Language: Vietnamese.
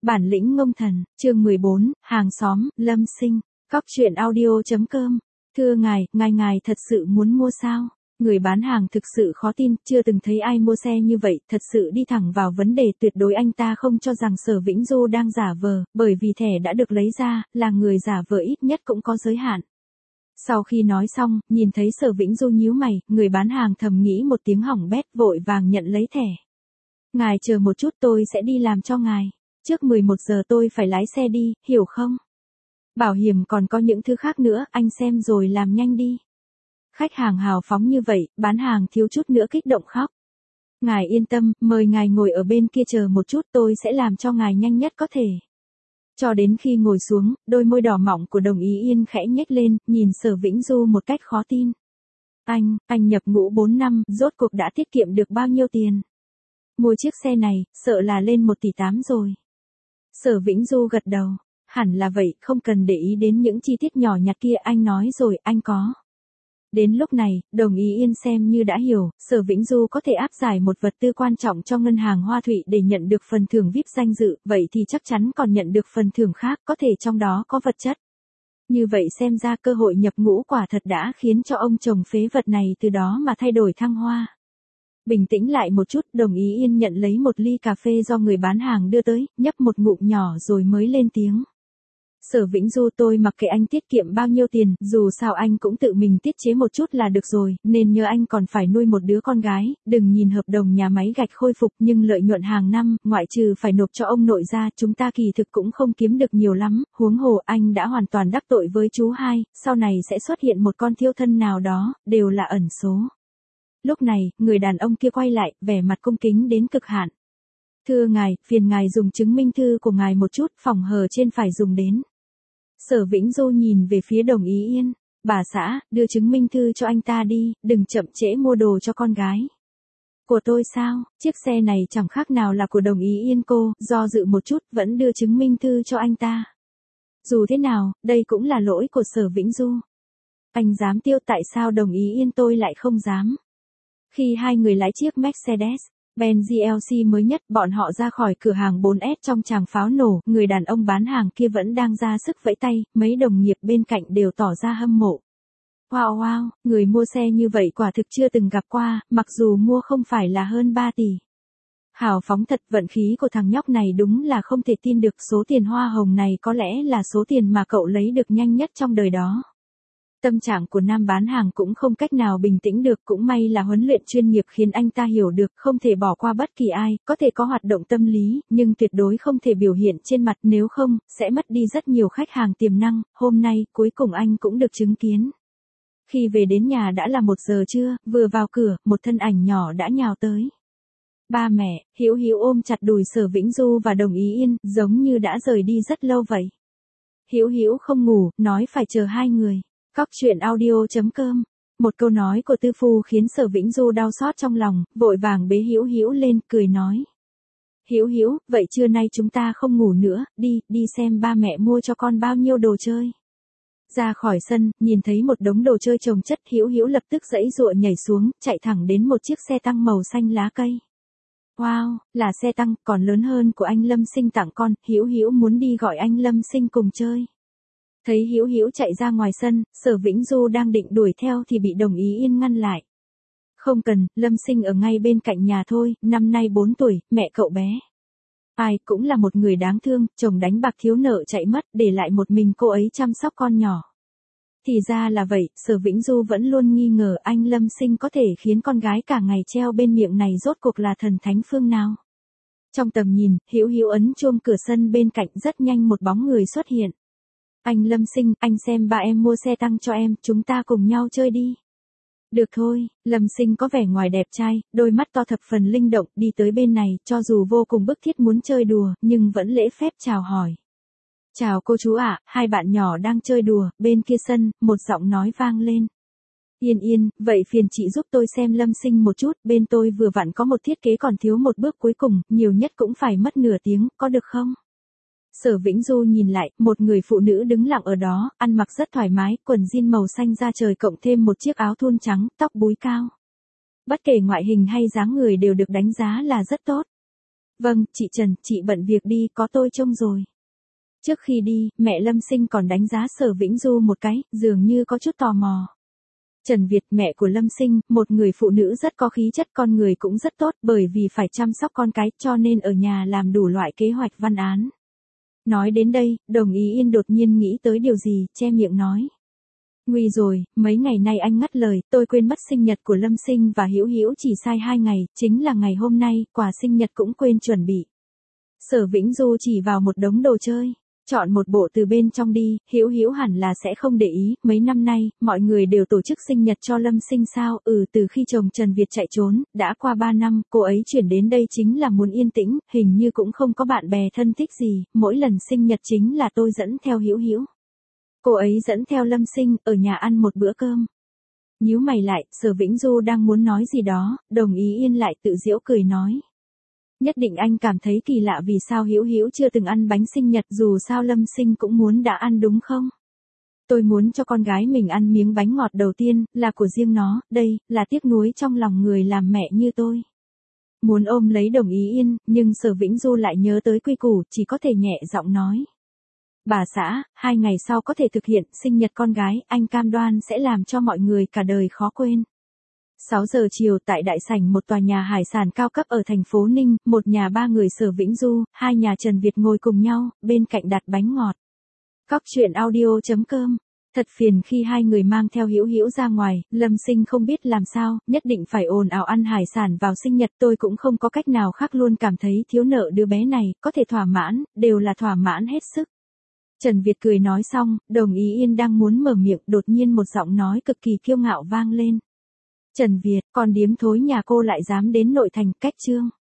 Bản lĩnh ngông thần, chương 14, hàng xóm, Lâm Sinh, Cóc truyện audio.com. Thưa ngài thật sự muốn mua sao? Người bán hàng thực sự khó tin, chưa từng thấy ai mua xe như vậy, thật sự đi thẳng vào vấn đề, tuyệt đối anh ta không cho rằng Sở Vĩnh Du đang giả vờ, bởi vì thẻ đã được lấy ra, là người giả vờ ít nhất cũng có giới hạn. Sau khi nói xong, nhìn thấy Sở Vĩnh Du nhíu mày, người bán hàng thầm nghĩ một tiếng hỏng bét, vội vàng nhận lấy thẻ. Ngài chờ một chút, tôi sẽ đi làm cho ngài. Trước 11 giờ tôi phải lái xe đi, hiểu không? Bảo hiểm còn có những thứ khác nữa, anh xem rồi làm nhanh đi. Khách hàng hào phóng như vậy, bán hàng thiếu chút nữa kích động khóc. Ngài yên tâm, mời ngài ngồi ở bên kia chờ một chút, tôi sẽ làm cho ngài nhanh nhất có thể. Cho đến khi ngồi xuống, đôi môi đỏ mọng của Đồng Ý Yên khẽ nhếch lên, nhìn Sở Vĩnh Du một cách khó tin. Anh nhập ngũ 4 năm, rốt cuộc đã tiết kiệm được bao nhiêu tiền? Mua chiếc xe này, sợ là lên 1,8 tỷ rồi. Sở Vĩnh Du gật đầu. Hẳn là vậy, không cần để ý đến những chi tiết nhỏ nhặt kia, anh nói rồi, anh có. Đến lúc này, Đồng Ý Yên xem như đã hiểu, Sở Vĩnh Du có thể áp giải một vật tư quan trọng cho ngân hàng Hoa Thụy để nhận được phần thưởng VIP danh dự, vậy thì chắc chắn còn nhận được phần thưởng khác, có thể trong đó có vật chất. Như vậy xem ra cơ hội nhập ngũ quả thật đã khiến cho ông chồng phế vật này từ đó mà thay đổi thăng hoa. Bình tĩnh lại một chút, Đồng Ý Yên nhận lấy một ly cà phê do người bán hàng đưa tới, nhấp một ngụm nhỏ rồi mới lên tiếng. Sở Vĩnh Du, tôi mặc kệ anh tiết kiệm bao nhiêu tiền, dù sao anh cũng tự mình tiết chế một chút là được rồi, nên nhớ anh còn phải nuôi một đứa con gái, đừng nhìn hợp đồng nhà máy gạch khôi phục nhưng lợi nhuận hàng năm, ngoại trừ phải nộp cho ông nội ra, chúng ta kỳ thực cũng không kiếm được nhiều lắm, huống hồ anh đã hoàn toàn đắc tội với chú hai, sau này sẽ xuất hiện một con thiêu thân nào đó, đều là ẩn số. Lúc này, người đàn ông kia quay lại, vẻ mặt cung kính đến cực hạn. Thưa ngài, phiền ngài dùng chứng minh thư của ngài một chút, phòng hờ trên phải dùng đến. Sở Vĩnh Du nhìn về phía Đồng Ý Yên. Bà xã, đưa chứng minh thư cho anh ta đi, đừng chậm trễ mua đồ cho con gái. Của tôi sao? Chiếc xe này chẳng khác nào là của Đồng Ý Yên cô, do dự một chút, vẫn đưa chứng minh thư cho anh ta. Dù thế nào, đây cũng là lỗi của Sở Vĩnh Du. Anh dám tiêu, tại sao Đồng Ý Yên tôi lại không dám? Khi hai người lái chiếc Mercedes-Benz GLC mới nhất, bọn họ ra khỏi cửa hàng 4S trong tràng pháo nổ, người đàn ông bán hàng kia vẫn đang ra sức vẫy tay, mấy đồng nghiệp bên cạnh đều tỏ ra hâm mộ. Wow, người mua xe như vậy quả thực chưa từng gặp qua, mặc dù mua không phải là hơn 3 tỷ. Hào phóng thật, vận khí của thằng nhóc này đúng là không thể tin được, số tiền hoa hồng này có lẽ là số tiền mà cậu lấy được nhanh nhất trong đời đó. Tâm trạng của nam bán hàng cũng không cách nào bình tĩnh được, cũng may là huấn luyện chuyên nghiệp khiến anh ta hiểu được không thể bỏ qua bất kỳ ai, có thể có hoạt động tâm lý, nhưng tuyệt đối không thể biểu hiện trên mặt, nếu không, sẽ mất đi rất nhiều khách hàng tiềm năng. Hôm nay, cuối cùng anh cũng được chứng kiến. Khi về đến nhà đã là 1 giờ trưa, vừa vào cửa, một thân ảnh nhỏ đã nhào tới. Ba mẹ, Hiếu ôm chặt đùi Sở Vĩnh Du và Đồng Ý Yên, giống như đã rời đi rất lâu vậy. Hiếu không ngủ, nói phải chờ hai người. Cóc truyện audio.com. Một câu nói của tư phu khiến Sở Vĩnh Du đau xót trong lòng, vội vàng bế Hiếu lên, cười nói. Hiếu, vậy trưa nay chúng ta không ngủ nữa, đi xem ba mẹ mua cho con bao nhiêu đồ chơi. Ra khỏi sân, nhìn thấy một đống đồ chơi chồng chất, Hiếu lập tức giãy giụa nhảy xuống, chạy thẳng đến một chiếc xe tăng màu xanh lá cây. Wow, là xe tăng, còn lớn hơn của anh Lâm Sinh tặng con, Hiếu muốn đi gọi anh Lâm Sinh cùng chơi. Thấy Hiếu chạy ra ngoài sân, Sở Vĩnh Du đang định đuổi theo thì bị Đồng Ý Yên ngăn lại. Không cần, Lâm Sinh ở ngay bên cạnh nhà thôi, năm nay 4 tuổi, mẹ cậu bé. Ai cũng là một người đáng thương, chồng đánh bạc thiếu nợ chạy mất, để lại một mình cô ấy chăm sóc con nhỏ. Thì ra là vậy, Sở Vĩnh Du vẫn luôn nghi ngờ anh Lâm Sinh có thể khiến con gái cả ngày treo bên miệng này rốt cuộc là thần thánh phương nào. Trong tầm nhìn, Hiếu ấn chuông cửa sân bên cạnh, rất nhanh một bóng người xuất hiện. Anh Lâm Sinh, anh xem ba em mua xe tăng cho em, chúng ta cùng nhau chơi đi. Được thôi, Lâm Sinh có vẻ ngoài đẹp trai, đôi mắt to thập phần linh động, đi tới bên này, cho dù vô cùng bức thiết muốn chơi đùa, nhưng vẫn lễ phép chào hỏi. Chào cô chú ạ, hai bạn nhỏ đang chơi đùa, bên kia sân, một giọng nói vang lên. Yên, vậy phiền chị giúp tôi xem Lâm Sinh một chút, bên tôi vừa vặn có một thiết kế còn thiếu một bước cuối cùng, nhiều nhất cũng phải mất nửa tiếng, có được không? Sở Vĩnh Du nhìn lại, một người phụ nữ đứng lặng ở đó, ăn mặc rất thoải mái, quần jean màu xanh da trời cộng thêm một chiếc áo thun trắng, tóc búi cao. Bất kể ngoại hình hay dáng người đều được đánh giá là rất tốt. Vâng, chị Trần, chị bận việc đi, có tôi trông rồi. Trước khi đi, mẹ Lâm Sinh còn đánh giá Sở Vĩnh Du một cái, dường như có chút tò mò. Trần Việt, mẹ của Lâm Sinh, một người phụ nữ rất có khí chất, con người cũng rất tốt, bởi vì phải chăm sóc con cái, cho nên ở nhà làm đủ loại kế hoạch văn án. Nói đến đây, Đồng Ý Yên đột nhiên nghĩ tới điều gì, che miệng nói. Nguy rồi, mấy ngày nay anh ngắt lời, tôi quên mất sinh nhật của Lâm Sinh và Hữu Hữu chỉ sai 2 ngày, chính là ngày hôm nay, quà sinh nhật cũng quên chuẩn bị. Sở Vĩnh Du chỉ vào một đống đồ chơi. Chọn một bộ từ bên trong đi, Hữu Hữu hẳn là sẽ không để ý, mấy năm nay, mọi người đều tổ chức sinh nhật cho Lâm Sinh sao, từ khi chồng Trần Việt chạy trốn, đã qua 3 năm, cô ấy chuyển đến đây chính là muốn yên tĩnh, hình như cũng không có bạn bè thân thích gì, mỗi lần sinh nhật chính là tôi dẫn theo Hữu Hữu. Cô ấy dẫn theo Lâm Sinh, ở nhà ăn một bữa cơm. Nhíu mày lại, Sở Vĩnh Du đang muốn nói gì đó, Đồng Ý Yên lại tự giễu cười nói. Nhất định anh cảm thấy kỳ lạ vì sao Hữu Hữu chưa từng ăn bánh sinh nhật, dù sao Lâm Sinh cũng muốn đã ăn đúng không? Tôi muốn cho con gái mình ăn miếng bánh ngọt đầu tiên, là của riêng nó, đây, là tiếc nuối trong lòng người làm mẹ như tôi. Muốn ôm lấy Đồng Ý Yên, nhưng Sở Vĩnh Du lại nhớ tới quy củ, chỉ có thể nhẹ giọng nói. Bà xã, 2 ngày sau có thể thực hiện sinh nhật con gái, anh cam đoan sẽ làm cho mọi người cả đời khó quên. 6 giờ chiều tại đại sảnh một tòa nhà hải sản cao cấp ở thành phố Ninh, một nhà 3 người Sở Vĩnh Du, 2 nhà Trần Việt ngồi cùng nhau, bên cạnh đặt bánh ngọt. Cóc truyện audio.com. Thật phiền khi 2 người mang theo Hữu Hữu ra ngoài, Lâm Sinh không biết làm sao, nhất định phải ồn ào ăn hải sản vào sinh nhật, tôi cũng không có cách nào khác, luôn cảm thấy thiếu nợ đứa bé này, có thể thỏa mãn, đều là thỏa mãn hết sức. Trần Việt cười nói xong, Đồng Ý Yên đang muốn mở miệng, đột nhiên một giọng nói cực kỳ kiêu ngạo vang lên. Trần Việt, con điếm thối nhà cô lại dám đến nội thành, cách chương.